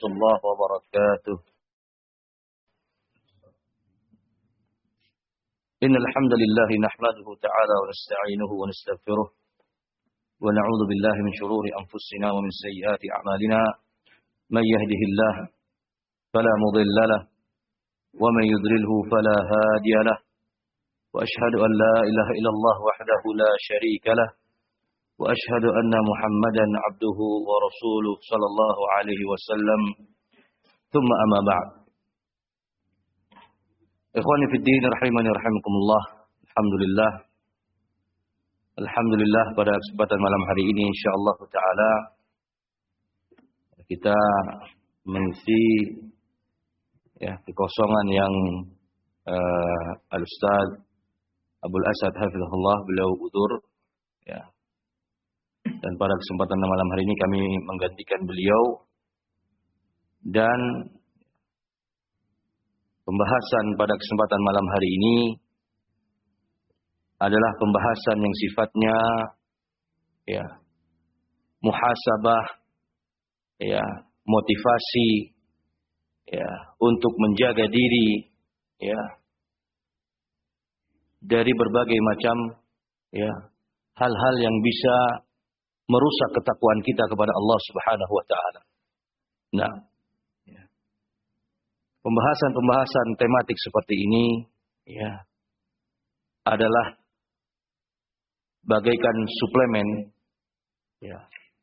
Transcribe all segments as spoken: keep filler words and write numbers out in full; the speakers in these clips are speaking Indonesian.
الله وبركاته. إن الحمد لله نحمده تعالى ونستعينه ونستغفره ونعوذ بالله من شرور أنفسنا ومن سيئات أعمالنا. من يهده الله فلا مضل له ومن يضلله فلا هادي له، وأشهد أن لا إله إلا الله وحده لا شريك له، وأشهد أن محمدا عبده ورسوله صلى الله عليه وسلم. ثم أما بعد. Ikhwani fi din rahimani rahimakumullah. Alhamdulillah. Alhamdulillah pada kesempatan malam hari ini insyaallah taala kita mengisi ya kekosongan yang uh, Al-Ustaz Abdul Asad hafizahullah beliau udzur ya. Dan pada kesempatan malam hari ini kami menggantikan beliau, dan pembahasan pada kesempatan malam hari ini adalah pembahasan yang sifatnya ya muhasabah, ya motivasi ya untuk menjaga diri ya dari berbagai macam ya hal-hal yang bisa merusak ketakwaan kita kepada Allah Subhanahu wa taala. Nah, ya. Pembahasan-pembahasan tematik seperti ini ya adalah bagaikan suplemen ya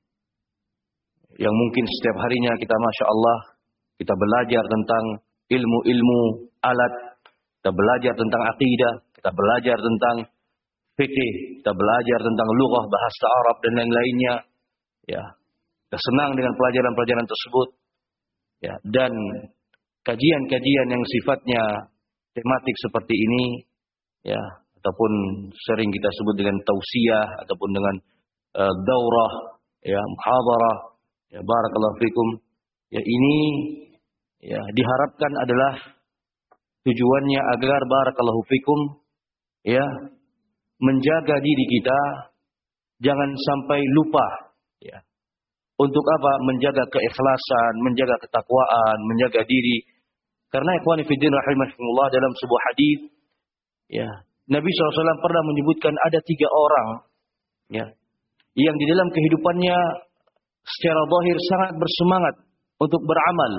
yang mungkin setiap harinya kita Masya Allah kita belajar tentang ilmu-ilmu alat, kita belajar tentang akidah, kita belajar tentang fikih, kita belajar tentang lughah, bahasa Arab dan lain-lainnya. Ya, kita senang dengan pelajaran-pelajaran tersebut. Ya, dan kajian-kajian yang sifatnya tematik seperti ini, ya, ataupun sering kita sebut dengan tausiah ataupun dengan uh, daurah, ya, muhadarah, ya, barakallahu fikum. Ya, ini ya diharapkan adalah tujuannya agar barakallahu fikum, ya, menjaga diri kita jangan sampai lupa ya. Untuk apa? Menjaga keikhlasan, menjaga ketakwaan, menjaga diri. Karena ikhwani fiddin rahimahumullah dalam sebuah hadis ya, Nabi shallallahu alaihi wasallam pernah menyebutkan ada tiga orang ya yang di dalam kehidupannya secara zahir sangat bersemangat untuk beramal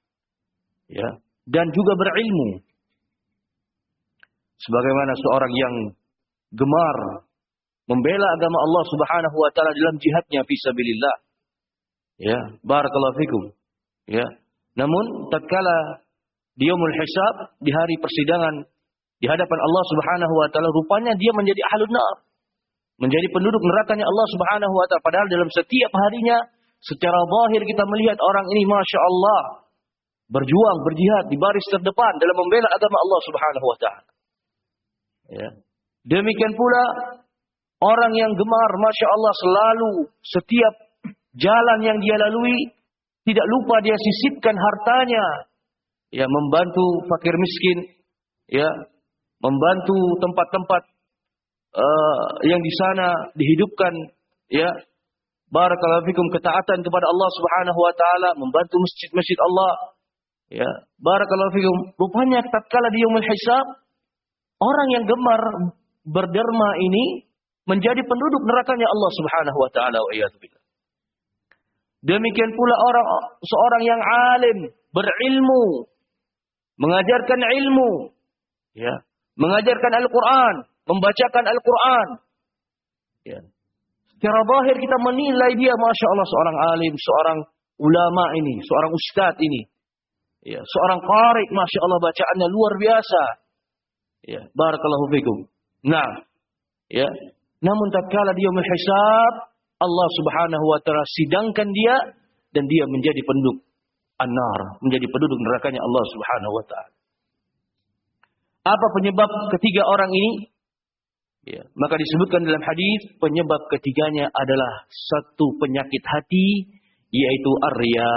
ya dan juga berilmu. Sebagaimana seorang yang gemar membela agama Allah Subhanahu wa taala dalam jihadnya fi sabilillah. Ya, barakallahu fikum. Ya. Namun tatkala di yaumul hisab, di hari persidangan di hadapan Allah Subhanahu wa taala, rupanya dia menjadi ahlun nar. Menjadi penduduk nerakanya Allah Subhanahu wa taala, padahal dalam setiap harinya secara zahir kita melihat orang ini Masya Allah berjuang, berjihad di baris terdepan dalam membela agama Allah Subhanahu wa taala. Ya. Demikian pula orang yang gemar, Masya Allah, selalu setiap jalan yang dia lalui tidak lupa dia sisipkan hartanya, ya membantu fakir miskin, ya membantu tempat-tempat uh, yang di sana dihidupkan, ya barakallahu fikum, ketaatan kepada Allah Subhanahu wa taala, membantu masjid-masjid Allah, ya barakallahu fikum. Rupanya tatkala di yaumul hisab, orang yang gemar berderma ini menjadi penduduk nerakanya Allah Subhanahu wa taala wa iyadu billah. Demikian pula orang seorang yang alim, berilmu, mengajarkan ilmu, ya, mengajarkan Al-Qur'an, membacakan Al-Qur'an. Ya. Secara zahir kita menilai dia Masya Allah seorang alim, seorang ulama ini, seorang ustadz ini. Ya, seorang qari, Masya Allah bacaannya luar biasa. Ya, barakallahu fikum. Nah, ya. Namun tatkala dia menghisab, Allah Subhanahu wa taala sidangkan dia dan dia menjadi penduduk an-nar, menjadi penduduk nerakanya Allah Subhanahu wa taala. Apa penyebab ketiga orang ini? Ya, maka disebutkan dalam hadis penyebab ketiganya adalah satu penyakit hati, yaitu ar-riya.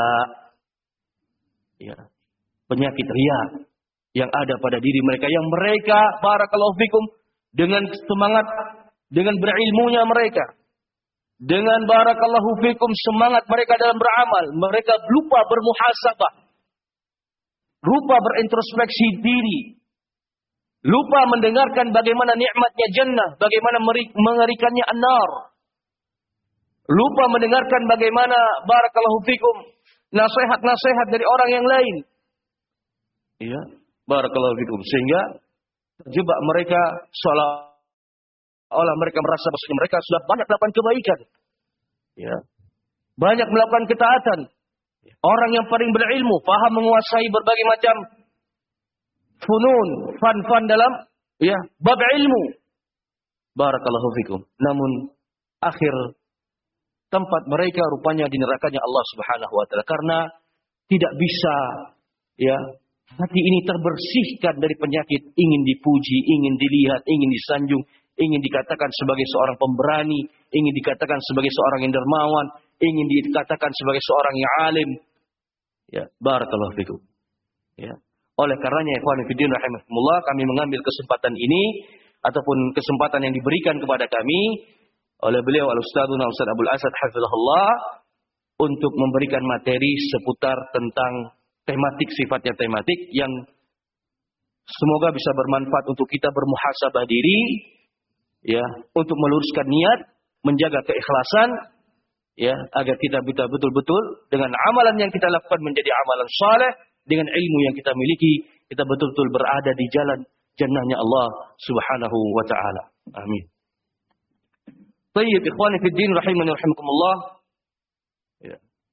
Ya, penyakit riya yang ada pada diri mereka, yang mereka barakallahu fikum dengan semangat, dengan berilmunya mereka, dengan barakallahu fikum semangat mereka dalam beramal, mereka lupa bermuhasabah, lupa berintrospeksi diri, lupa mendengarkan bagaimana nikmatnya jannah, bagaimana mengerikannya an-nar, lupa mendengarkan bagaimana barakallahu fikum nasihat-nasihat dari orang yang lain. Iya, barakallahu fikum, sehingga terjebak mereka seolah olah mereka merasa bahwa mereka sudah banyak melakukan kebaikan. Ya. Banyak melakukan ketaatan. Orang yang paling berilmu, paham menguasai berbagai macam funun, fan-fan dalam ya, bab ilmu. Barakallahu fikum. Namun akhir tempat mereka rupanya di nerakanya Allah Subhanahu wa taala, karena tidak bisa ya hati ini terbersihkan dari penyakit ingin dipuji, ingin dilihat, ingin disanjung, ingin dikatakan sebagai seorang pemberani, ingin dikatakan sebagai seorang yang dermawan, ingin dikatakan sebagai seorang yang alim. Ya, barakallahu fikum. Ya. Oleh karenanya, ikhwan fillah rahimakumullah, kami mengambil kesempatan ini ataupun kesempatan yang diberikan kepada kami oleh beliau Al-Ustadzuna Ustadz Abdul Asad hafizahullah untuk memberikan materi seputar tentang tematik, sifatnya tematik yang semoga bisa bermanfaat untuk kita bermuhasabah diri, ya, untuk meluruskan niat, menjaga keikhlasan, ya, agar kita bisa betul-betul dengan amalan yang kita lakukan menjadi amalan saleh, dengan ilmu yang kita miliki, kita betul-betul berada di jalan jannahnya Allah Subhanahu wa taala. Amin. Tayyib, ikhwani fid din rahimani rahimakumullah. Ya.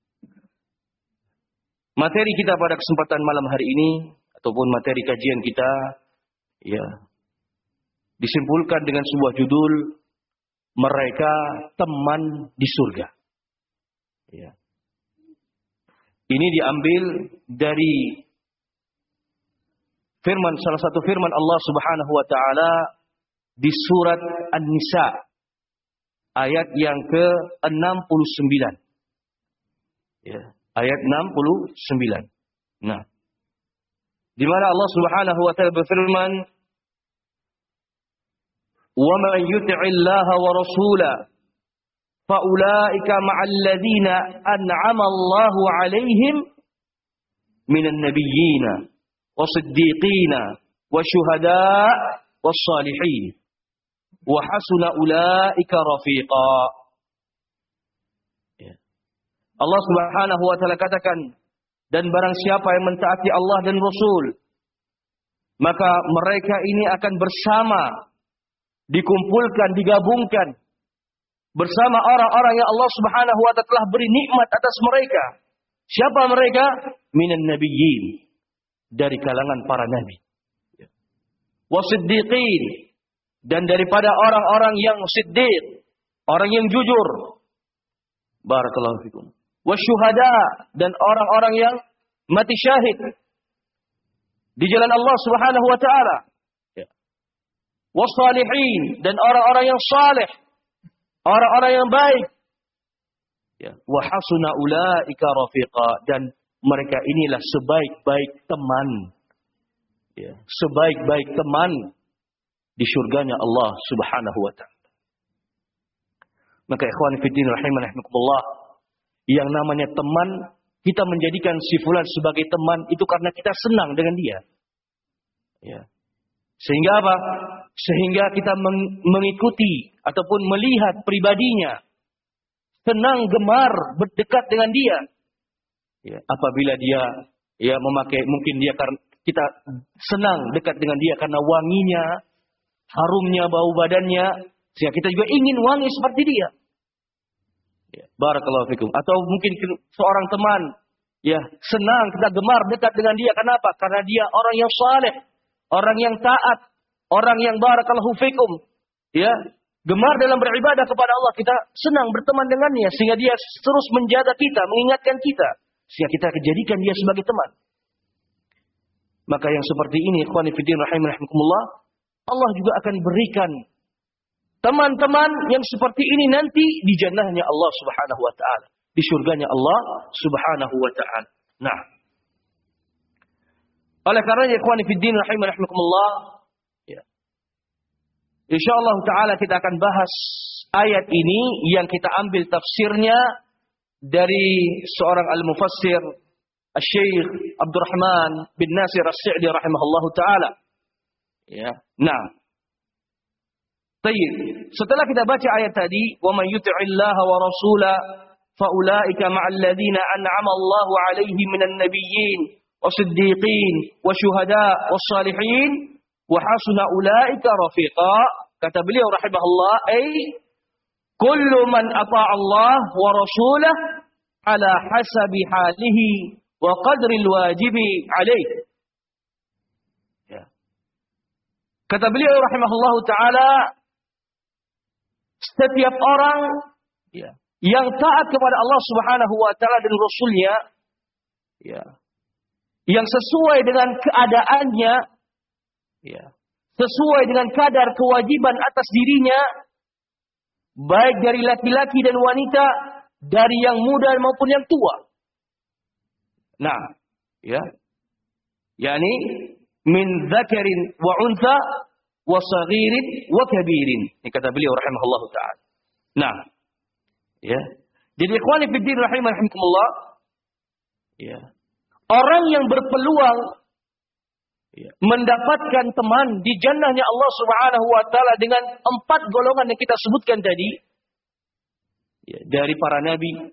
Materi kita pada kesempatan malam hari ini ataupun materi kajian kita, ya, disimpulkan dengan sebuah judul, mereka teman di surga. Ya. Ini diambil dari firman, salah satu firman Allah Subhanahu wa taala di surat An-Nisa ayat yang ke enam puluh sembilan. Ya, ayat enam puluh sembilan. Nah, di mana Allah Subhanahu wa taala berfirman, "Wa man yuti'illaha wa rasulahu فَأُولَٰئِكَ مَعَ الَّذِينَ أَنْعَمَ اللَّهُ عَلَيْهِمْ مِنَ النَّبِيِّينَ وَالصِّدِّيقِينَ وَالشُّهَدَاءِ وَالصَّالِحِينَ وَحَسُنَ أُولَٰئِكَ رَفِيقًا." Allah Subhanahu wa taala katakan, dan barang siapa yang mentaati Allah dan Rasul, maka mereka ini akan bersama, dikumpulkan, digabungkan bersama orang-orang yang Allah Subhanahu wa taala telah beri nikmat atas mereka. Siapa mereka? Minan nabiyyin, dari kalangan para nabi. Wasiddiqin, dan daripada orang-orang yang siddiq, orang yang jujur. Barakallahu fikum. Wasyuhada, dan orang-orang yang mati syahid di jalan Allah Subhanahu wa taala. Wassalihin, dan orang-orang yang saleh, orang-orang yang baik. Ya, wa hasuna ulaika rafiqa, dan mereka inilah sebaik-baik teman. Ya, sebaik-baik teman di surganya Allah Subhanahu wa taala. Maka ikhwan fillah rahimani rahimakumullah, yang namanya teman, kita menjadikan si fulan sebagai teman itu karena kita senang dengan dia. Ya. Sehingga apa? Sehingga kita mengikuti ataupun melihat pribadinya, senang, gemar, berdekat dengan dia. Ya, apabila dia ya memakai, mungkin dia karena kita senang dekat dengan dia karena wanginya, harumnya, bau badannya, sehingga kita juga ingin wangi seperti dia. Ya, barakallahu fikum. Atau mungkin seorang teman, ya, senang, kita gemar dekat dengan dia. Kenapa? Karena dia orang yang saleh, orang yang taat, orang yang barakallahu fikum, ya, gemar dalam beribadah kepada Allah. Kita senang berteman dengannya, sehingga dia terus menjaga kita, mengingatkan kita, sehingga kita jadikan dia sebagai teman. Maka yang seperti ini, ikhwani fiddin rahimani rahimakumullah, Allah juga akan berikan teman-teman yang seperti ini nanti di jannahnya Allah Subhanahu wa taala, di surganya Allah Subhanahu wa taala. Nah, oleh karenanya ikhwani fiddin rahimani rahimakumullah, ya, Insyaallah taala kita akan bahas ayat ini yang kita ambil tafsirnya dari seorang al-mufassir Syekh Abdurrahman bin Nasir As-Sa'di rahimahullahu taala. Ya. Nah. Baik. Setelah kita baca ayat tadi, "Wa man yuti'illaha wa rasula fa ulaika ma'al ladzina an'ama Allahu 'alaihim minan nabiyyin wasiddiqin wasyuhada wassalihin wa hasuna ulaika rafiqa." Kata beliau rahimahullah, "Ai kullu man ata'a Allah wa rasulahu ala hasabi halihi wa qadril wajibi alaih." Ya. Kata beliau rahimahullahu taala, setiap orang ya, yang taat kepada Allah Subhanahu wa taala dan Rasulnya, ya, yang sesuai dengan keadaannya, ya, sesuai dengan kadar kewajiban atas dirinya, baik dari laki-laki dan wanita, dari yang muda maupun yang tua. Nah, ya, yakni min dzakarin wa untha wa saghirin wa kabirin. Ini kata beliau rahimahullahu taala. Nah, ya. Jadi ikhwani fi din rahimakumullah, ya. Orang yang berpeluang ya, mendapatkan teman di jannahnya Allah Subhanahu wa taala dengan empat golongan yang kita sebutkan tadi, ya, dari para nabi,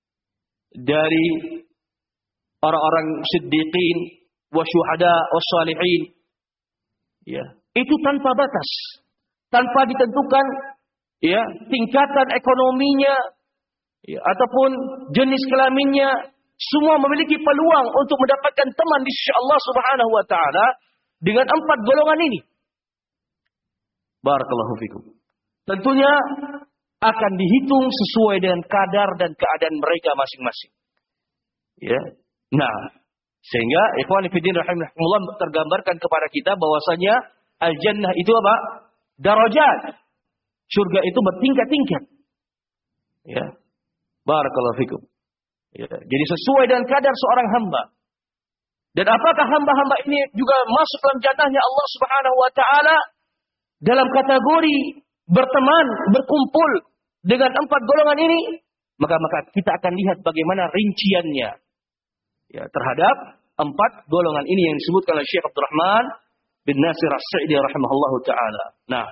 dari orang-orang siddiqin, wasyuhada, wassalihin, ya, itu tanpa batas, tanpa ditentukan, ya, tingkatan ekonominya, ya, ataupun jenis kelaminnya, semua memiliki peluang untuk mendapatkan teman di sisi Allah Subhanahu wa taala dengan empat golongan ini. Barakallahu fikum. Tentunya akan dihitung sesuai dengan kadar dan keadaan mereka masing-masing. Ya. Nah, sehingga ikhwan fillah rahimakumullah tergambarkan kepada kita bahwasanya al-jannah itu apa? Darajat. Surga itu bertingkat-tingkat. Ya. Barakallahu fikum. Ya. Jadi sesuai dengan kadar seorang hamba. Dan apakah hamba-hamba ini juga masuk dalam jannahnya Allah Subhanahu wa taala dalam kategori berteman, berkumpul dengan empat golongan ini? Maka maka kita akan lihat bagaimana rinciannya, ya, terhadap empat golongan ini yang disebutkan oleh Syekh Abdurrahman bin Nasir As-Sa'di rahimahullahu taala. Nah,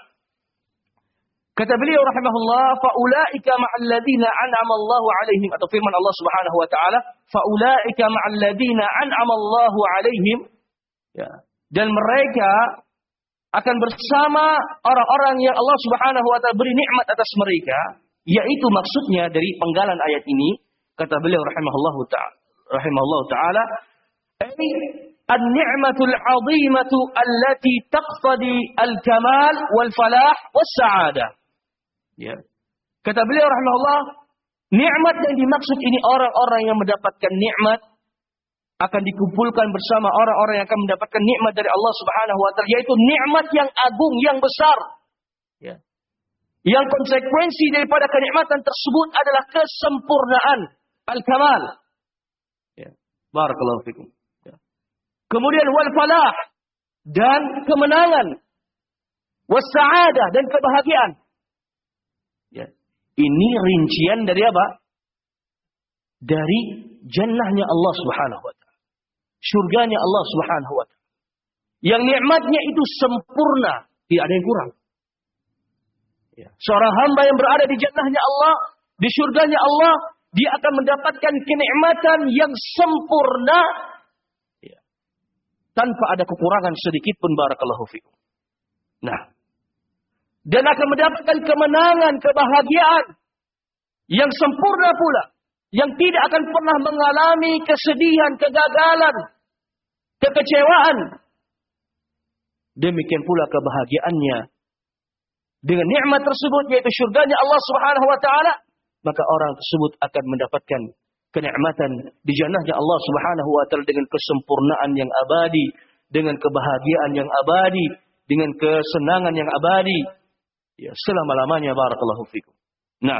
kata beliau rahimahullah, fa ulaika ma'al ladzina an'ama Allahu 'alaihim, atau firman Allah Subhanahu wa taala, fa ulaika ma'al ladzina an'ama Allahu 'alaihim, ya, dan mereka akan bersama orang-orang yang Allah Subhanahu wa taala beri nikmat atas mereka, yaitu maksudnya dari penggalan ayat ini, kata beliau rahimahullahu taala, rahimahullahu taala, ai an-ni'matul 'azimatu allati taqtadi al-kamal wal falah was sa'adah. Ya. Kata beliau rahimahullah, nikmat yang dimaksud ini orang-orang yang mendapatkan nikmat akan dikumpulkan bersama orang-orang yang akan mendapatkan nikmat dari Allah Subhanahu wa taala, yaitu nikmat yang agung, yang besar. Ya. Yang konsekuensi daripada kenikmatan tersebut adalah kesempurnaan, al-kamal. Ya. Barakallahu fikum. Ya. Kemudian wal falah, dan kemenangan, was sa'adah, dan kebahagiaan. Ya. Ini rincian dari apa? Dari jannahnya Allah Subhanahu wa taala. Surganya Allah Subhanahu wa taala. Yang nikmatnya itu sempurna, tidak ada yang kurang. Ya. Seorang hamba yang berada di jannahnya Allah, di surganya Allah, dia akan mendapatkan kenikmatan yang sempurna, ya, tanpa ada kekurangan sedikit pun, barakallahu fikum. Nah, dan akan mendapatkan kemenangan, kebahagiaan yang sempurna pula, yang tidak akan pernah mengalami kesedihan, kegagalan, kekecewaan. Demikian pula kebahagiaannya dengan nikmat tersebut, yaitu surganya Allah Subhanahu wa taala, maka orang tersebut akan mendapatkan kenikmatan di jannahnya Allah Subhanahu wa taala dengan kesempurnaan yang abadi, dengan kebahagiaan yang abadi, dengan kesenangan yang abadi. Ya, selama-lamanya, barakallahu fikum. Nah,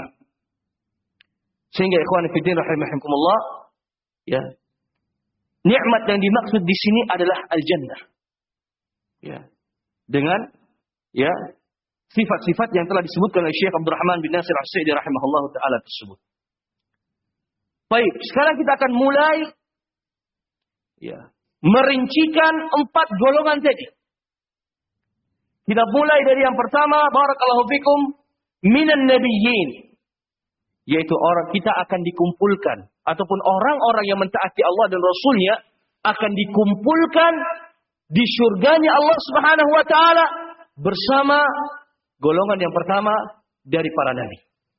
sehingga ikhwan fillah rahimakumullah, ya, nikmat yang dimaksud di sini adalah al-jannah. Ya. Dengan, ya, sifat-sifat yang telah disebutkan oleh Syekh Abdurrahman bin Nasir As-Sa'di rahimahullah ta'ala tersebut. Baik, sekarang kita akan mulai ya, merincikan empat golongan tadi. Kita mulai dari yang pertama, barakallahu fikum, minan nabiyyin. Yaitu orang kita akan dikumpulkan. Ataupun orang-orang yang mentaati Allah dan Rasulnya akan dikumpulkan di surganya Allah subhanahu wa ta'ala bersama golongan yang pertama dari para nabi.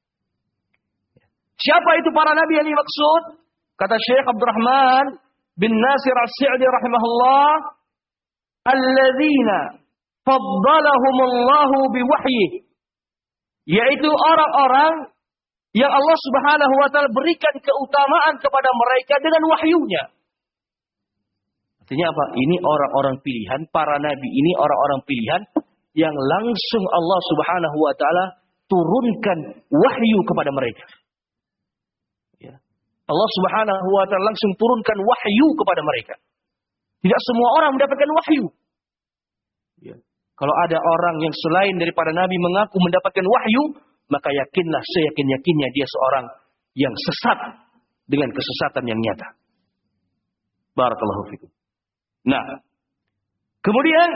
Siapa itu para nabi yang dimaksud? Kata Syekh Abdurrahman bin Nasir As-Sa'di rahimahullah, alladzina faddalahumullahu biwahyi, yaitu orang-orang yang Allah subhanahu wa ta'ala berikan keutamaan kepada mereka dengan wahyunya. Artinya apa? Ini orang-orang pilihan, para nabi ini orang-orang pilihan yang langsung Allah subhanahu wa ta'ala turunkan wahyu kepada mereka. Ya. Allah subhanahu wa ta'ala langsung turunkan wahyu kepada mereka. Tidak semua orang mendapatkan wahyu. Ya. Kalau ada orang yang selain daripada nabi mengaku mendapatkan wahyu, maka yakinlah seyakin-yakinnya dia seorang yang sesat dengan kesesatan yang nyata. Barakallahu fikum. Nah, kemudian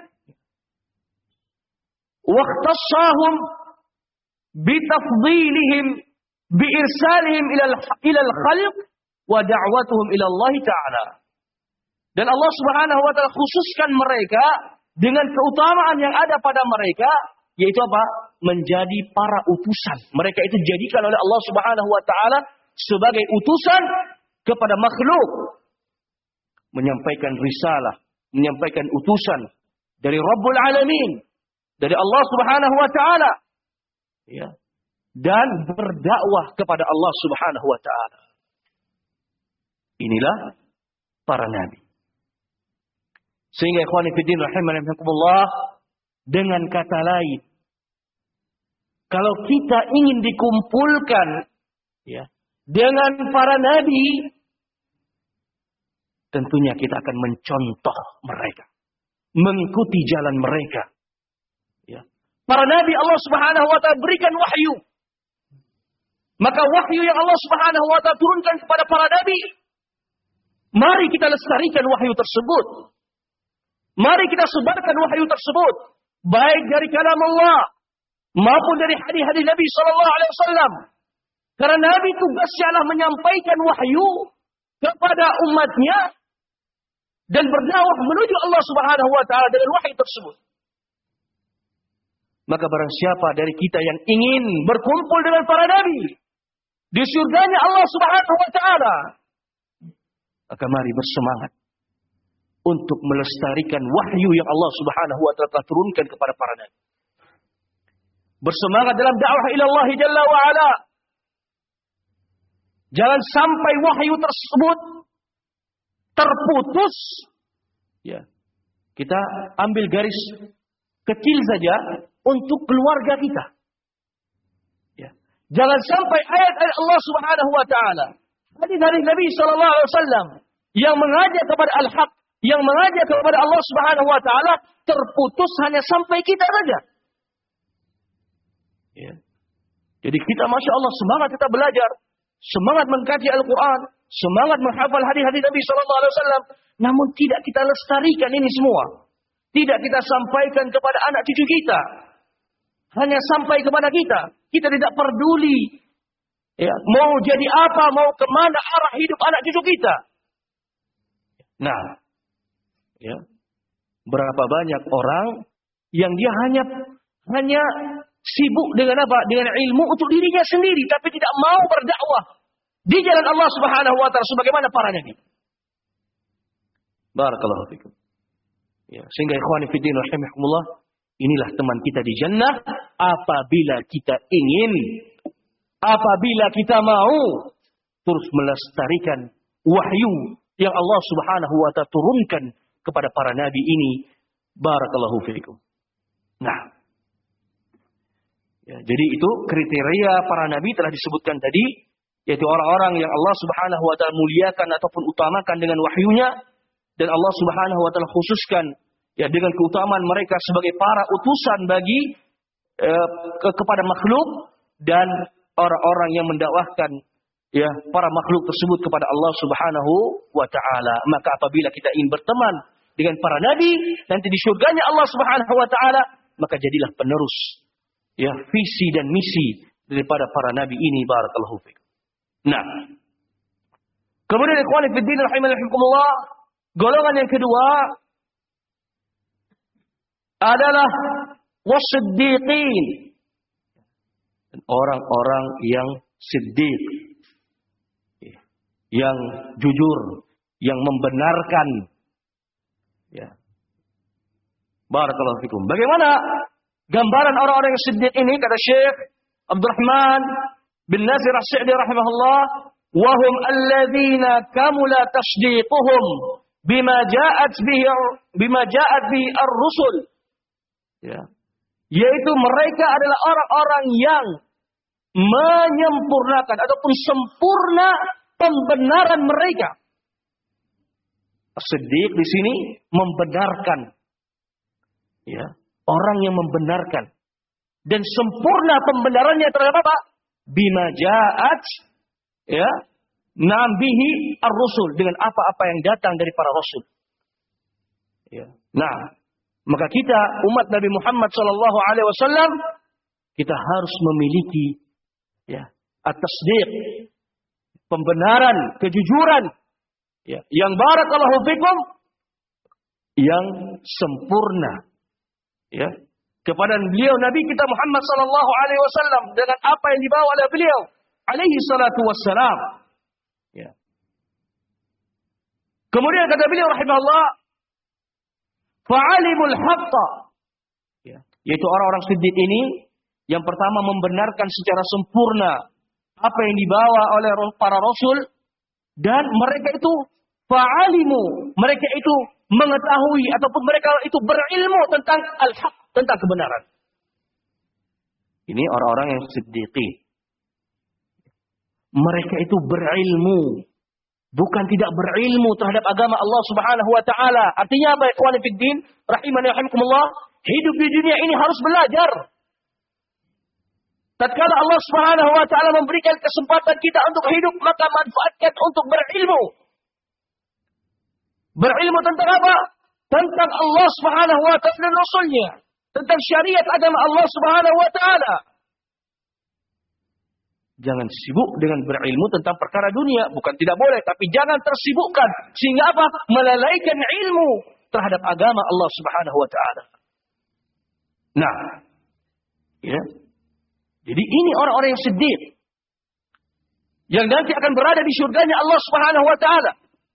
waqtassahum bitafdilihim biirsalihim ila ila al-khalq wa da'watuhum ila Allah ta'ala. Dan Allah Subhanahu wa taala khususkan mereka dengan keutamaan yang ada pada mereka, yaitu apa? Menjadi para utusan. Mereka itu dijadikan oleh Allah Subhanahu wa taala sebagai utusan kepada makhluk, menyampaikan risalah, menyampaikan utusan dari Rabbul Alamin, dari Allah Subhanahu wa taala. Ya. Dan berdakwah kepada Allah Subhanahu wa taala. Inilah para nabi. Sehingga ikhwani fillah rahimani rahimakumullah, dengan kata lain, kalau kita ingin dikumpulkan ya, dengan para nabi, tentunya kita akan mencontoh mereka, mengikuti jalan mereka. Ya. Para nabi Allah Subhanahu wa taala berikan wahyu. Maka wahyu yang Allah Subhanahu wa taala turunkan kepada para nabi, mari kita lestarikan wahyu tersebut. Mari kita sebarkan wahyu tersebut, baik dari kalam Allah maupun dari hadis-hadis Nabi sallallahu alaihi wasallam. Karena nabi tugasnya adalah menyampaikan wahyu kepada umatnya dan berdakwah menuju Allah Subhanahu wa taala dengan wahyu tersebut. Maka barang siapa dari kita yang ingin berkumpul dengan para nabi di surganya Allah Subhanahu wa taala, maka mari bersemangat untuk melestarikan wahyu yang Allah Subhanahu wa taala turunkan kepada para nabi. Bersemangat dalam dakwah ila Allah Jalla wa Ala. Jangan sampai wahyu tersebut terputus. Ya. Kita ambil garis kecil saja untuk keluarga kita. Ya. Jangan sampai ayat-ayat Allah Subhanahu wa taala, hadis-hadis Nabi sallallahu alaihi wasallam yang mengajak kepada al-haq, yang mengajak kepada Allah Subhanahu wa taala terputus hanya sampai kita saja. Ya. Jadi kita Masya Allah semangat kita belajar, semangat mengkaji Al-Quran, semangat menghafal hadis-hadis Nabi Sallallahu Alaihi Wasallam, namun tidak kita lestarikan ini semua, tidak kita sampaikan kepada anak cucu kita, hanya sampai kepada kita, kita tidak peduli, ya, mau jadi apa, mau kemana arah hidup anak cucu kita. Nah, ya, berapa banyak orang yang dia hanya hanya sibuk dengan apa? Dengan ilmu untuk dirinya sendiri, tapi tidak mau berdakwah di jalan Allah Subhanahu wa taala sebagaimana para nabi. Barakallahu fikum. Ya, sehingga ikhwani fi din rahimakumullah, inilah teman kita di jannah apabila kita ingin, apabila kita mau terus melestarikan wahyu yang Allah Subhanahu wa taala turunkan kepada para nabi ini. Barakallahu fikum. Nah, ya, jadi itu kriteria para nabi telah disebutkan tadi, yaitu orang-orang yang Allah Subhanahu wa taala muliakan ataupun utamakan dengan wahyunya, dan Allah Subhanahu wa taala khususkan ya dengan keutamaan mereka sebagai para utusan bagi eh, ke, kepada makhluk dan orang-orang yang mendakwahkan ya para makhluk tersebut kepada Allah Subhanahu wa taala. Maka apabila kita ingin berteman dengan para nabi nanti di surganya Allah Subhanahu wa taala, maka jadilah penerus ya visi dan misi daripada para nabi ini. Barakallahu fikum. Nah, kemudian ikhwan fillah rahimakumullah, golongan yang kedua adalah wasiddiqin, orang-orang yang siddiq, yang jujur, yang membenarkan. Ya. Barakallahu fikum. Bagaimana gambaran orang-orang yang siddiq ini? Kata Syekh Abdurrahman bin Nasir As-Sa'di rahimahullah, wa hum alladzina kamula tasdiquhum bima ja'at bihi bima ja'at bihi ar-rusul. Ya. Yaitu mereka adalah orang-orang yang menyempurnakan ataupun sempurna pembenaran mereka. Siddiq di sini membenarkan. Ya, orang yang membenarkan dan sempurna pembenarannya terhadap apa? Bima ja'at ya, nabihi ar-rusul, dengan apa-apa yang datang dari para rasul. Ya. Nah, maka kita umat Nabi Muhammad sallallahu alaihi wasallam kita harus memiliki ya at-tasdiq, pembenaran, kejujuran ya yang barakallahu fikum, yang sempurna ya kepada beliau Nabi kita Muhammad sallallahu alaihi wasallam dengan apa yang dibawa oleh beliau alaihi salatu wassalam ya. Kemudian kata beliau rahimahullah, fa'alimul haqqa ya, yaitu orang-orang siddiq ini yang pertama membenarkan secara sempurna apa yang dibawa oleh para rasul, dan mereka itu fa'alimu, mereka itu mengetahui ataupun mereka itu berilmu tentang al-haq, tentang kebenaran. Ini orang-orang yang siddiqin. Mereka itu berilmu, bukan tidak berilmu terhadap agama Allah Subhanahu wa taala. Artinya apa, ikhwan fillah rahimani rahimakumullah? Hidup di dunia ini harus belajar. Tatkala Allah Subhanahu wa taala memberikan kesempatan kita untuk hidup, maka manfaatkan untuk berilmu. Berilmu tentang apa? Tentang Allah Subhanahu wa taala dan Rasulnya, tentang syariat agama Allah Subhanahu wa taala. Jangan sibuk dengan berilmu tentang perkara dunia, bukan tidak boleh, tapi jangan tersibukkan sehingga apa? Melalaikan ilmu terhadap agama Allah Subhanahu wa taala. Nah, ya. Jadi ini orang-orang yang siddiq, yang nanti akan berada di surganya Allah Subhanahu wa taala.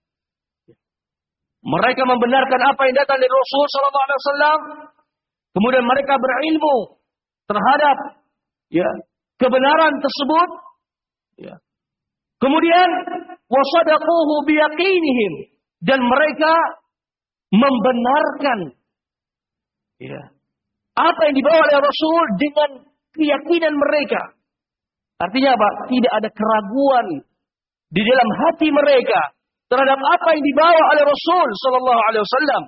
Mereka membenarkan apa yang datang dari Rasul sallallahu alaihi wasallam, kemudian mereka berilmu terhadap ya kebenaran tersebut, ya. Kemudian wasadaquhu biyaqinihim, dan mereka membenarkan ya apa yang dibawa oleh Rasul dengan keyakinan mereka. Artinya apa? Tidak ada keraguan di dalam hati mereka terhadap apa yang dibawa oleh Rasul sallallahu alaihi wasallam.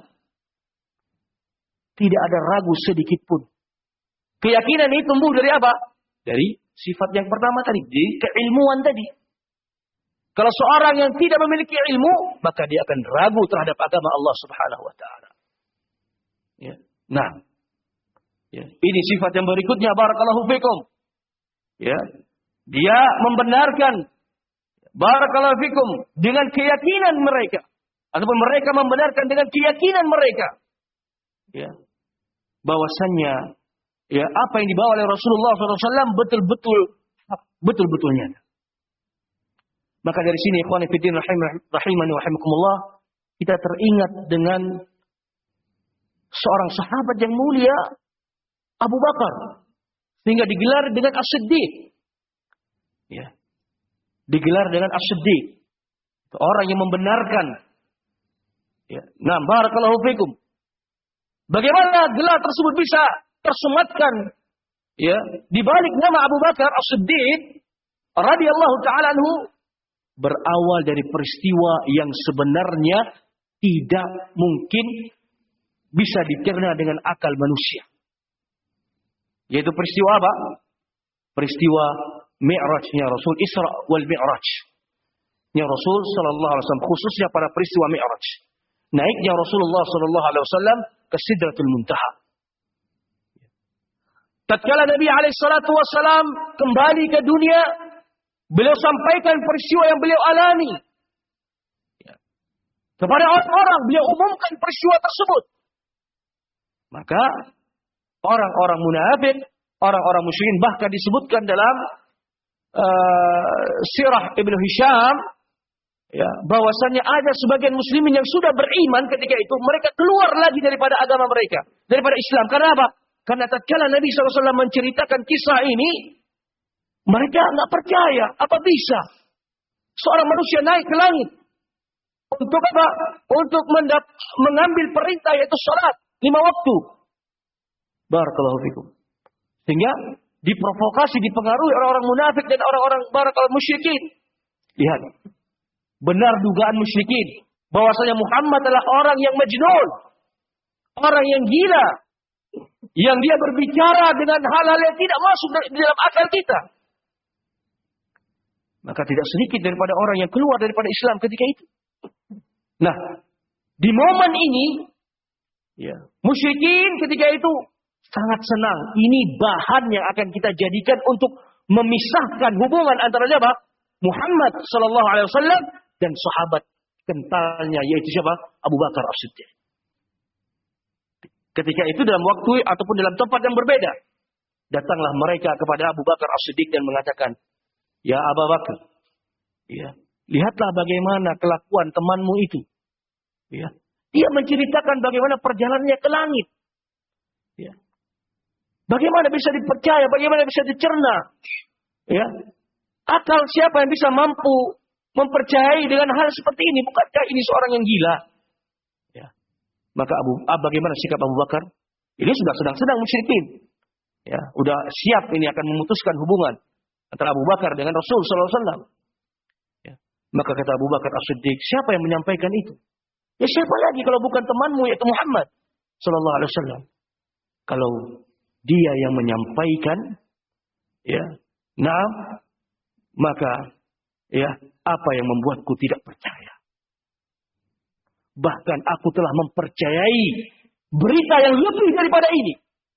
Tidak ada ragu sedikit pun. Keyakinan ini tumbuh dari apa? Dari sifat yang pertama tadi, dari keilmuan tadi. Kalau seorang yang tidak memiliki ilmu, maka dia akan ragu terhadap agama Allah Subhanahu wa taala. Ya. Nah, ya. Ini sifat yang berikutnya, barakallahu fikum. Ya. Dia membenarkan, barakallahu fikum, dengan keyakinan mereka, ataupun mereka membenarkan dengan keyakinan mereka, ya, bahwasannya ya apa yang dibawa oleh Rasulullah shallallahu alaihi wasallam betul-betul betul-betulnya. Maka dari sini ikhwan fillah rahimani wa rahimakumullah, kita teringat dengan seorang sahabat yang mulia, Abu Bakar, sehingga digelar dengan As-Siddiq. Ya. Digelar dengan As-Siddiq. Orang yang membenarkan. Ya. Nah, barakallahu fikum. Bagaimana gelar tersebut bisa tersematkan ya di balik nama Abu Bakar As-Siddiq radhiyallahu taala anhu? Berawal dari peristiwa yang sebenarnya tidak mungkin bisa dicerna dengan akal manusia. Yaitu peristiwa apa? Peristiwa Mi'rajnya Rasul, Isra wal Mi'raj. Nya Rasul sallallahu alaihi wasallam, khususnya pada peristiwa Mi'raj. Naiknya Rasulullah sallallahu alaihi wasallam ke Sidratul Muntaha. Tatkala Nabi alaihi salatu wasallam kembali ke dunia, beliau sampaikan peristiwa yang beliau alami. Kepada orang-orang beliau umumkan peristiwa tersebut. Maka orang-orang munafik, orang-orang musyrikin bahkan disebutkan dalam uh, Sirah Ibnu Hisham, ya, bahwasanya ada sebagian muslimin yang sudah beriman ketika itu, mereka keluar lagi daripada agama mereka, daripada Islam. Karena apa? Karena tatkala Nabi shallallahu alaihi wasallam menceritakan kisah ini, mereka nggak percaya. Apa bisa seorang manusia naik ke langit untuk apa? Untuk mendap- mengambil perintah, yaitu sholat lima waktu. Barakallahu fikum. Sehingga diprovokasi, dipengaruhi orang-orang munafik dan orang-orang barakallahu musyrikin. Lihat, benar dugaan musyrikin bahwasanya Muhammad adalah orang yang majnun, orang yang gila, yang dia berbicara dengan hal-hal yang tidak masuk di dalam akal kita. Maka tidak sedikit daripada orang yang keluar daripada Islam ketika itu. Nah, di momen ini, ya, musyrikin ketika itu sangat senang. Ini bahan yang akan kita jadikan untuk memisahkan hubungan antara siapa? Muhammad sallallahu alaihi wasallam dan sahabat kentalnya, yaitu siapa? Abu Bakar As-Siddiq. Ketika itu dalam waktu ataupun dalam tempat yang berbeda, datanglah mereka kepada Abu Bakar As-Siddiq dan mengatakan, "Ya Abu Bakar, ya, lihatlah bagaimana kelakuan temanmu itu. Ya, dia menceritakan bagaimana perjalanannya ke langit. Ya. Bagaimana bisa dipercaya, bagaimana bisa dicerna? Ya. Akal siapa yang bisa mampu mempercayai dengan hal seperti ini? Bukankah ini seorang yang gila?" Ya. Maka Abu, ah, bagaimana sikap Abu Bakar? Ini sudah sedang-sedang musyrikin. Ya, udah siap ini akan memutuskan hubungan antara Abu Bakar dengan Rasul sallallahu alaihi wasallam. Ya. Maka kata Abu Bakar As-Siddiq, siapa yang menyampaikan itu? Ya siapa lagi kalau bukan temanmu, yaitu Muhammad sallallahu alaihi wasallam. Kalau dia yang menyampaikan, ya, nah, maka ya, apa yang membuatku tidak percaya? Bahkan aku telah mempercayai berita yang lebih daripada ini.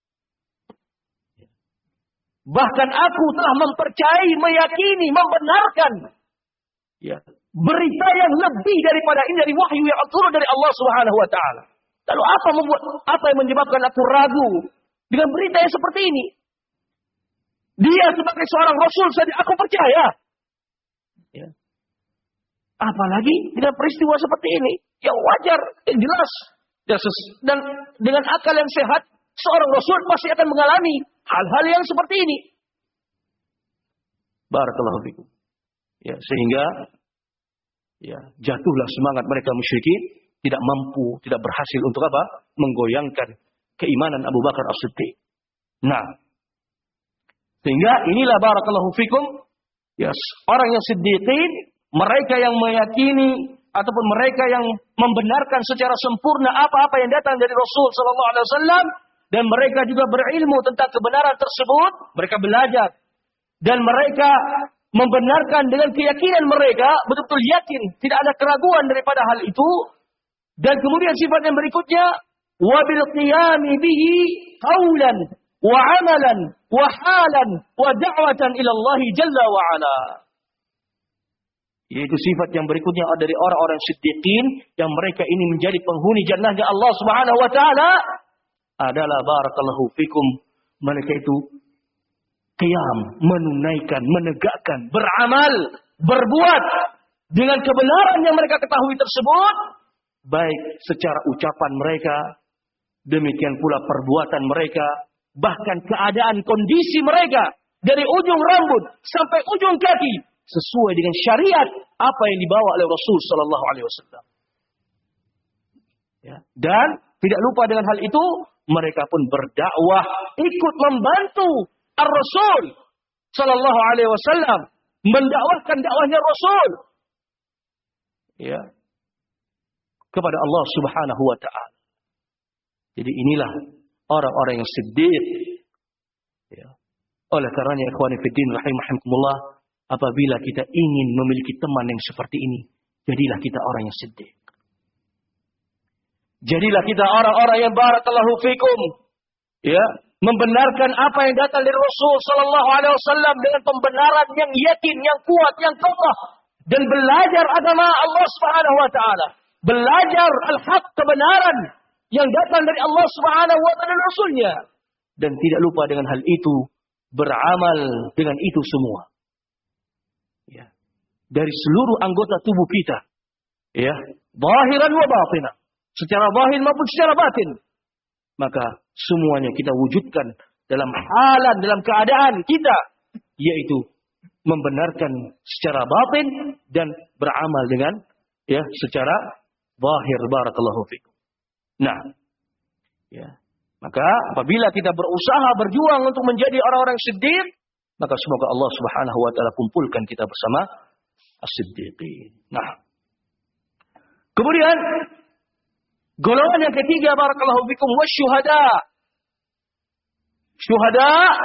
Bahkan aku telah mempercayai, meyakini, membenarkan, ya, berita yang lebih daripada ini dari wahyu yang turun dari Allah Subhanahu wa taala. Lalu apa membuat apa yang menyebabkan aku ragu dengan berita yang seperti ini? Dia sebagai seorang rasul saja aku percaya. Ya. Apalagi dengan peristiwa seperti ini yang wajar, yang jelas, dan dengan akal yang sehat, seorang rasul pasti akan mengalami hal-hal yang seperti ini. Barakallahu fikum. Ya, sehingga ya, jatuhlah semangat mereka musyrikin, tidak mampu, tidak berhasil untuk apa? Menggoyangkan keimanan Abu Bakar As-Siddiq. Nah, sehingga inilah barakallahu fikum, ya, orang yang siddiqin, mereka yang meyakini ataupun mereka yang membenarkan secara sempurna apa-apa yang datang dari Rasul sallallahu alaihi wasallam, dan mereka juga berilmu tentang kebenaran tersebut, mereka belajar dan mereka membenarkan dengan keyakinan mereka, betul-betul yakin, tidak ada keraguan daripada hal itu. Dan kemudian sifat yang berikutnya, wa bil qiyami bihi qaulan wa amalan wa halan wa da'watan ila Allah jalla wa ala. Yaitu sifat yang berikutnya dari orang-orang siddiqin yang mereka ini menjadi penghuni jannahnya Allah Subhanahu wa taala adalah barakallahu fikum, mereka itu qiyam, menunaikan, menegakkan, beramal, berbuat dengan kebenaran yang mereka ketahui tersebut, baik secara ucapan mereka, demikian pula perbuatan mereka, bahkan keadaan kondisi mereka dari ujung rambut sampai ujung kaki sesuai dengan syariat apa yang dibawa oleh Rasul sallallahu alaihi wasallam. Ya, dan tidak lupa dengan hal itu, mereka pun berdakwah, ikut membantu Ar-Rasul sallallahu alaihi wasallam mendakwahkan dakwahnya Rasul, ya, kepada Allah Subhanahu wa taala. Jadi inilah orang-orang yang siddiq, Oleh karenanya ikhwani fiddin rahimakumullah, apabila kita ingin memiliki teman yang seperti ini, jadilah kita orang yang siddiq. Jadilah kita orang-orang yang barakallahu fikum, ya, membenarkan apa yang datang dari Rasul sallallahu alaihi wasallam dengan pembenaran yang yakin, yang kuat, yang kokoh, dan belajar agama Allah Subhanahu wa taala. Belajar al-haq, kebenaran yang datang dari Allah Subhanahu wa taala dan Rasulnya. Dan tidak lupa dengan hal itu, beramal dengan itu semua. Ya. Dari seluruh anggota tubuh kita. Ya, zahiran wa batinan. Secara zahir maupun secara batin. Maka semuanya kita wujudkan dalam halan, dalam keadaan kita. Yaitu membenarkan secara batin dan beramal dengan ya secara zahir. Barakallahu fikum. Nah, ya. Maka apabila kita berusaha berjuang untuk menjadi orang-orang siddiq, maka semoga Allah Subhanahu wa taala kumpulkan kita bersama as-siddiqin. Nah. Kemudian golongan yang ketiga, barakallahu fikum, wasyuhada. Syuhada,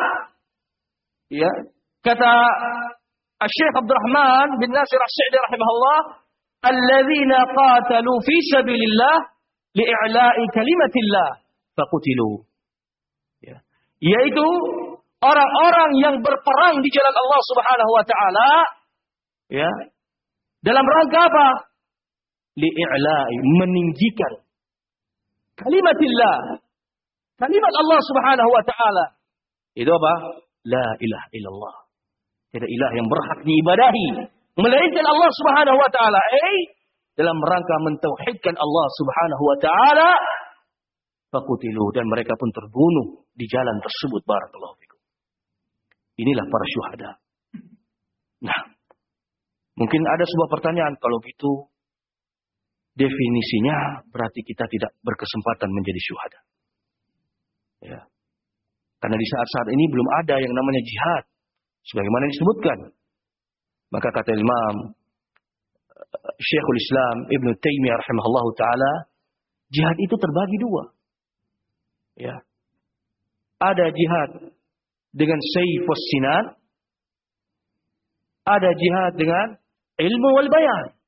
ya, kata Syekh Abdurrahman bin Nasir As-Sa'di rahimahullah, alladzina qatalu fi sabilillah li'i'la'i kalimatillah faqutilu. Ya. Yaitu orang-orang yang berperang di jalan Allah Subhanahu wa taala, ya. Dalam rangka apa? Li'i'la'i, meninggikan kalimatillah, kalimat Allah Subhanahu wa taala. Itu apa? La ilaha illallah. Tidak ilah yang berhak diibadahi melainkan Allah Subhanahu wa taala. Eh, dalam rangka mentauhidkan Allah Subhanahu wa taala, faqutilu, dan mereka pun terbunuh di jalan tersebut. Barakallahu fikum. Inilah para syuhada. Nah, mungkin ada sebuah pertanyaan, kalau gitu definisinya berarti kita tidak berkesempatan menjadi syuhada. Ya. Karena di saat-saat ini belum ada yang namanya jihad, sebagaimana disebutkan. Maka kata Imam Syekhul Islam Ibn Taimiyah rahimahullahu taala, jihad itu terbagi dua. Ya. Ada jihad dengan sayf was sinan, ada jihad dengan ilmu wal bayan.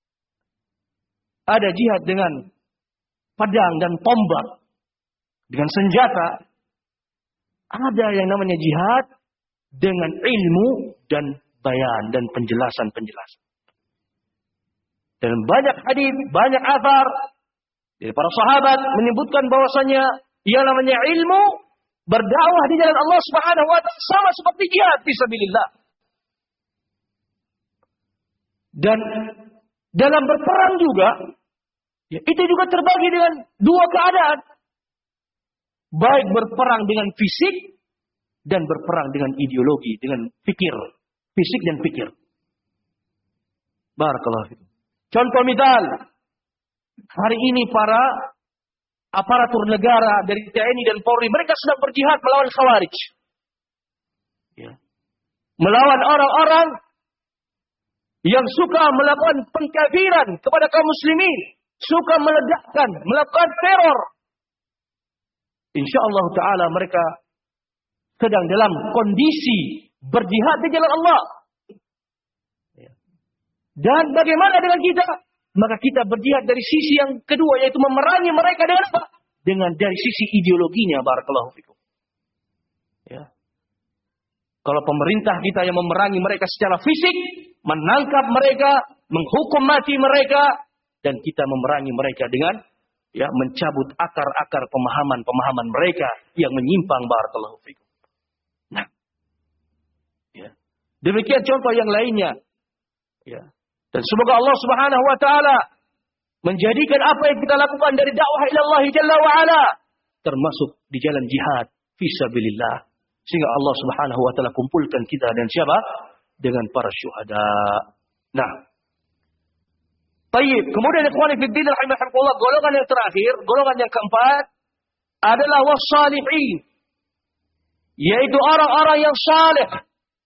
Ada jihad dengan pedang dan tombak, dengan senjata. Ada yang namanya jihad dengan ilmu dan bayan dan penjelasan-penjelasan. Dan banyak hadis, banyak athar dari para sahabat menyebutkan bahwasanya yang namanya ilmu, berdakwah di jalan Allah Subhanahu wa taala sama seperti jihad fisabilillah. Dan dalam berperang juga, ya, itu juga terbagi dengan dua keadaan. Baik berperang dengan fisik dan berperang dengan ideologi, dengan fikir. Fisik dan fikir. Barakallahu fikum. Contoh misal, hari ini para aparatur negara dari T N I dan Polri, mereka sedang berjihad melawan Khawarij. Ya. Melawan orang-orang yang suka melakukan pengkafiran kepada kaum muslimin, suka meledakkan, melakukan teror. Insyaallah taala mereka sedang dalam kondisi berjihad di jalan Allah. Dan bagaimana dengan kita? Maka kita berjihad dari sisi yang kedua, yaitu memerangi mereka dengan apa? Dengan dari sisi ideologinya. Barakallahu fikum. Ya. Kalau pemerintah kita yang memerangi mereka secara fisik, menangkap mereka, menghukum mati mereka, dan kita memerangi mereka dengan ya mencabut akar-akar pemahaman-pemahaman mereka yang menyimpang. Barakallahu fikum. Nah, ya. Demikian contoh yang lainnya. Ya. Dan semoga Allah Subhanahu wa taala menjadikan apa yang kita lakukan dari dakwah ilallah jalla wa ala termasuk di jalan jihad fisabilillah, sehingga Allah Subhanahu wa taala kumpulkan kita dan siapa? Dengan para syuhada. Nah, baik, kemudian ikhwani fi din rahimakumullah, golongan yang terakhir, golongan yang keempat adalah wassalihin, yaitu orang-orang yang saleh.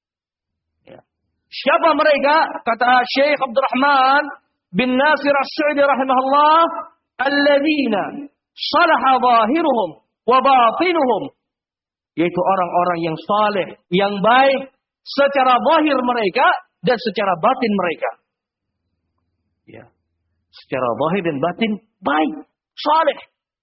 Siapa mereka? Kata Syekh Abdurrahman bin Nasir As-Sa'di rahimahullah, alladzina salaha zahiruhum wa batinuhum Yaitu orang-orang yang saleh, yang baik secara zahir mereka dan secara batin mereka. Ya. Secara zahir dan batin baik, saleh.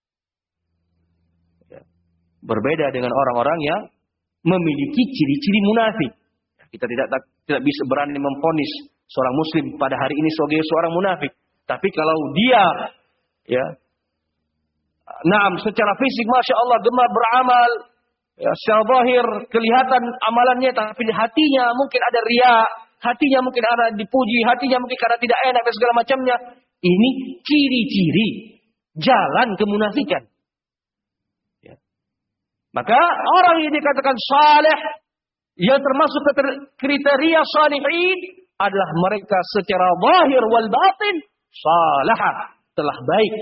Ya. Berbeda dengan orang-orang yang memiliki ciri-ciri munafik. Kita tidak tidak bisa berani memvonis seorang muslim pada hari ini sebagai seorang munafik. Tapi kalau dia ya, naam secara fisik masya Allah gemar beramal, ya, secara zahir kelihatan amalannya, tapi di hatinya mungkin ada riya, hatinya mungkin ada dipuji, hatinya mungkin karena tidak enak dan segala macamnya. Ini ciri-ciri jalan kemunafikan. Ya. Maka orang yang dikatakan saleh, yang termasuk kriteria salihin adalah mereka secara zahir wal batin salihah, telah baik.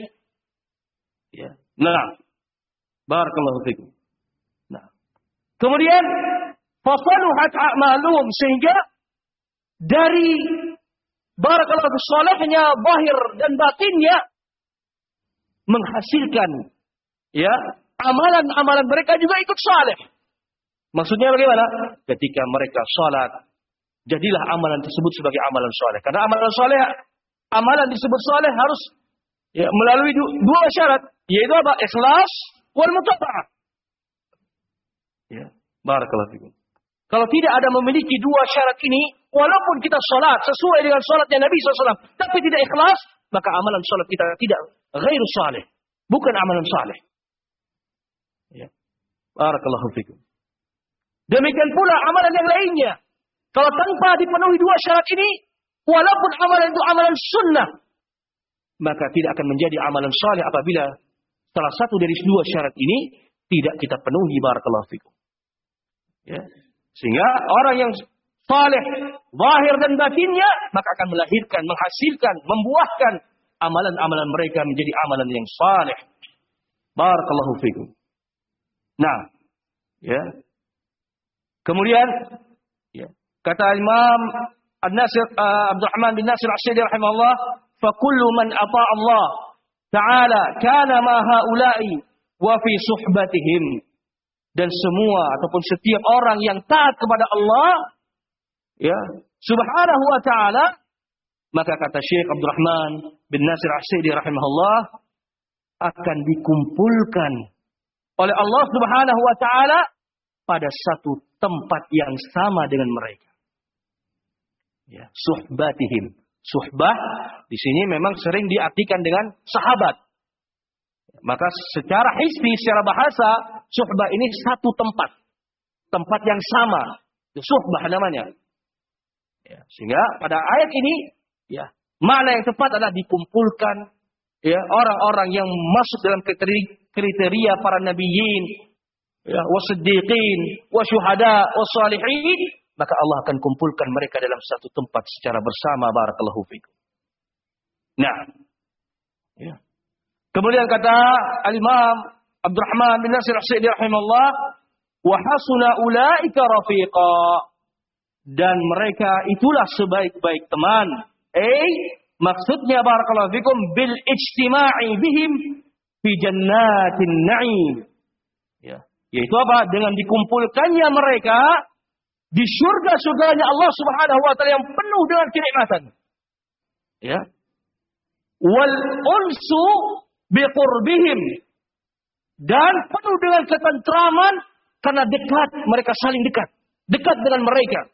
Ya. Nah, barakallahu fikum. Nah, kemudian fasaluhat a'maluhum, sehingga dari barakallahu salihnya zahir dan batinnya menghasilkan ya amalan-amalan mereka juga ikut saleh. Maksudnya bagaimana? Ketika mereka salat, jadilah amalan tersebut sebagai amalan saleh. Karena amalan saleh, amalan disebut saleh harus ya, melalui dua syarat, yaitu apa? Ikhlas wal mutaba'ah. Ya, barakallahu fikum. Kalau tidak ada memiliki dua syarat ini, walaupun kita salat sesuai dengan salatnya Nabi shallallahu alaihi wasallam, tapi tidak ikhlas, maka amalan salat kita tidak ghairu saleh, bukan amalan saleh. Ya, barakallahu fikum. Demikian pula amalan yang lainnya. Kalau tanpa dipenuhi dua syarat ini, walaupun amalan itu amalan sunnah, maka tidak akan menjadi amalan saleh apabila salah satu dari dua syarat ini tidak kita penuhi, barakallahu fikum. Ya. Sehingga orang yang saleh zahir dan batinnya, maka akan melahirkan, menghasilkan, membuahkan amalan-amalan mereka menjadi amalan yang saleh. Barakallahu fikum. Nah, ya. Kemudian ya, kata Imam An-Nasir uh, Abdurrahman bin Nasir As-Sa'di rahimahullah, fa kullu man ata Allah ta'ala kana ma haula'i wa fi suhbatihim. Dan semua ataupun setiap orang yang taat kepada Allah ya subhanahu wa ta'ala, maka kata Syekh Abdurrahman bin Nasir As-Sa'di rahimahullah, akan dikumpulkan oleh Allah subhanahu wa ta'ala pada satu tempat yang sama dengan mereka. Ya, suhbatihim. Suhbah di sini memang sering diartikan dengan sahabat. Maka secara hisbi, secara bahasa, suhbah ini satu tempat. Tempat yang sama. Suhbah namanya. Ya, sehingga pada ayat ini, ya, makna yang tepat adalah dikumpulkan ya, orang-orang yang masuk dalam kriteria para nabiyyin, ya, wasiddiqin, wasyuhada, wassalihin, maka Allah akan kumpulkan mereka dalam satu tempat secara bersama, barakallahu fikum. Nah, ya. Kemudian kata Al-Imam Abdurrahman bin Nasir As-Sa'di rahimahullah, wa hasuna ulaika rafiqa, dan mereka itulah sebaik-baik teman. Eh, maksudnya barakallahu fikum bil ijtima'i bihim fi jannatin na'im. Ya. Yaitu apa? Dengan dikumpulkannya mereka di surga-surganya Allah subhanahu wa ta'ala yang penuh dengan kenikmatan. Ya. Wal unsu biqurbihim. Dan penuh dengan ketentraman karena dekat, mereka saling dekat. Dekat dengan mereka.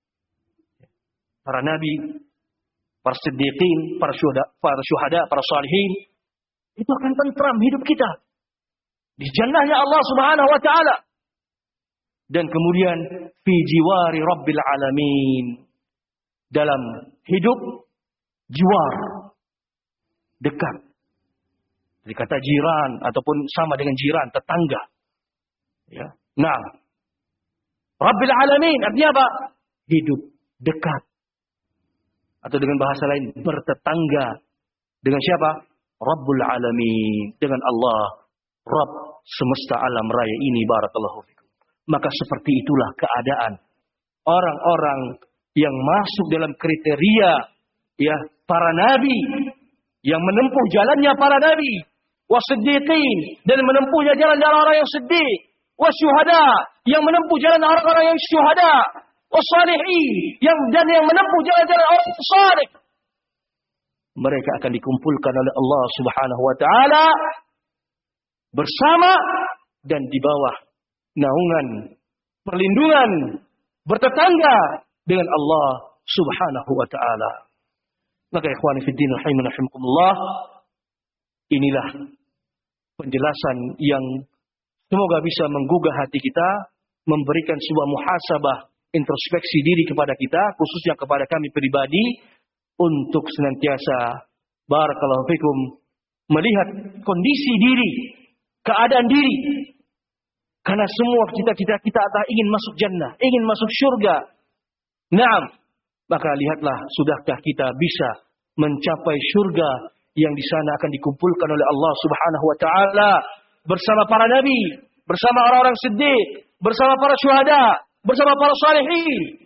Para nabi, para siddiqin, para syuhada, para syuhada, para salihin, itu akan tentram hidup kita di jannahnya Allah subhanahu wa ta'ala. Dan kemudian fi jiwari rabbil alamin, dalam hidup jiwar, dekat. Jadi kata jiran ataupun sama dengan jiran, tetangga. Ya. Nah, rabbil alamin artinya apa? Hidup dekat. Atau dengan bahasa lain, bertetangga dengan siapa? Rabbul alamin, dengan Allah, Rabb semesta alam raya ini, barakallahu fikum. Maka seperti itulah keadaan orang-orang yang masuk dalam kriteria ya para nabi, yang menempuh jalannya para nabi, wasiddiqin, dan menempuhnya jalan-jalan orang yang siddiq, wasyuhada, yang menempuh jalan orang-orang yang syuhada, wassalihin, yang dan yang menempuh jalan-jalan orang saleh. Mereka akan dikumpulkan oleh Allah Subhanahu wa taala bersama dan di bawah naungan perlindungan bertetangga dengan Allah Subhanahu wa taala. Maka ikhwani fid din rahimakumullah, inilah penjelasan yang semoga bisa menggugah hati kita, memberikan sebuah muhasabah, introspeksi diri kepada kita, khususnya kepada kami pribadi, untuk senantiasa barakallahu fikum melihat kondisi diri, keadaan diri. Karena semua cita-cita kita adalah ingin masuk jannah, ingin masuk surga. Naam, maka lihatlah, sudahkah kita bisa mencapai surga yang di sana akan dikumpulkan oleh Allah Subhanahu wa taala bersama para nabi, bersama orang-orang siddiq, bersama para syuhada, bersama para salihin.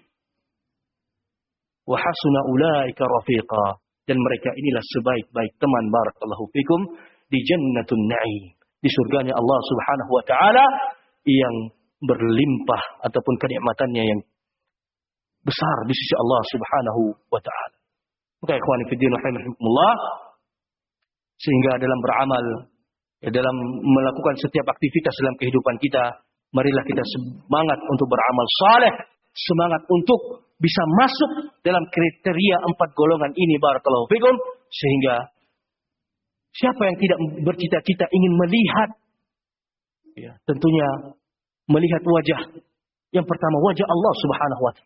Wa hasuna ulaika rafiqa, dan mereka inilah sebaik-baik teman barakallahu fikum di jannatun na'im, di surganya Allah Subhanahu wa taala yang berlimpah ataupun kenikmatannya yang besar di sisi Allah Subhanahu wa taala. Maka ikhwani fillah rahimakumullah, sehingga dalam beramal, ya, dalam melakukan setiap aktivitas dalam kehidupan kita, marilah kita semangat untuk beramal saleh, semangat untuk bisa masuk dalam kriteria empat golongan ini barakallahu fikum, sehingga siapa yang tidak bercita-cita ingin melihat, ya, tentunya melihat wajah yang pertama, wajah Allah Subhanahu wa taala.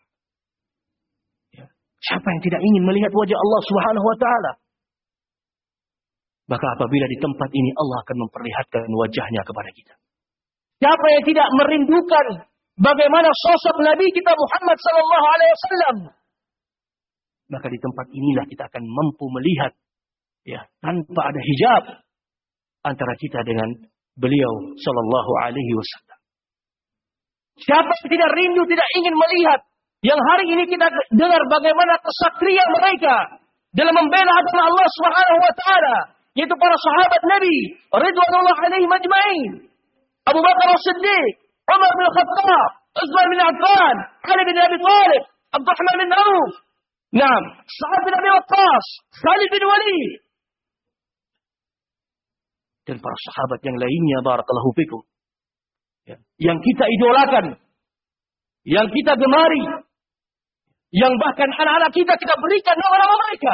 Siapa yang tidak ingin melihat wajah Allah Subhanahu wa taala? Maka apabila di tempat ini Allah akan memperlihatkan wajahnya kepada kita. Siapa yang tidak merindukan bagaimana sosok Nabi kita Muhammad sallallahu alaihi wasallam? Maka di tempat inilah kita akan mampu melihat, ya, tanpa ada hijab antara kita dengan beliau sallallahu alaihi wasallam. Siapa yang tidak rindu, tidak ingin melihat yang hari ini kita dengar bagaimana kesatria mereka dalam membela agama Allah Subhanahu wa taala, yaitu para sahabat Nabi ridwanullah alaihim ajmain. Abu Bakar As-Siddiq, Umar bin Khattab, Utsman bin Affan, Ali bin Abi Thalib, Abdurrahman bin Auf, Naam, Sa'ad bin Abi Waqqas, Khalid bin Walid, dan para sahabat yang lainnya barakallahu fikum, ya, yang kita idolakan, yang kita gemari, yang bahkan anak-anak kita kita berikan nama-nama mereka.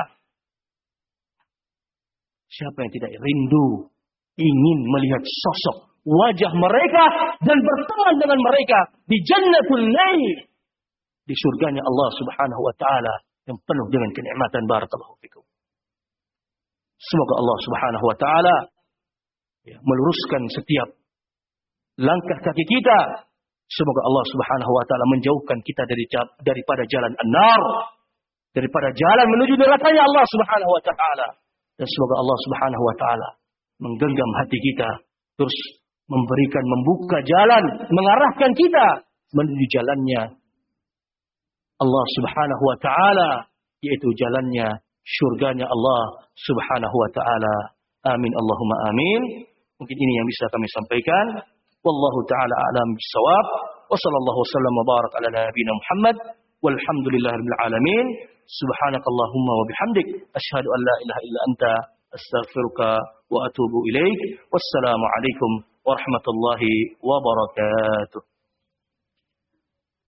Siapa yang tidak rindu ingin melihat sosok wajah mereka dan berteman dengan mereka di jannatul na'im, di surganya Allah Subhanahu wa taala yang penuh dengan kenikmatan barakallahu fikum. Semoga Allah Subhanahu wa taala, ya, meluruskan setiap langkah kaki kita. Semoga Allah Subhanahu wa taala menjauhkan kita dari daripada jalan an-nar, daripada jalan menuju nerakanya Allah Subhanahu wa taala. Dan semoga Allah Subhanahu wa taala menggenggam hati kita, terus memberikan, membuka jalan, mengarahkan kita menuju jalannya Allah Subhanahu wa taala, yaitu jalannya surganya Allah Subhanahu wa taala. Amin Allahumma amin. Mungkin ini yang bisa kami sampaikan. Wallahu ta'ala a'lam bis-shawab. Wa sallallahu wasallam wa barak ala nabiyyina Muhammad walhamdulillahirabbil alamin. Subhanakallahumma wa bihamdik asyhadu an la ilaha illa anta astaghfiruka wa atubu ilaik. Wassalamu alaikum warahmatullahi wabarakatuh.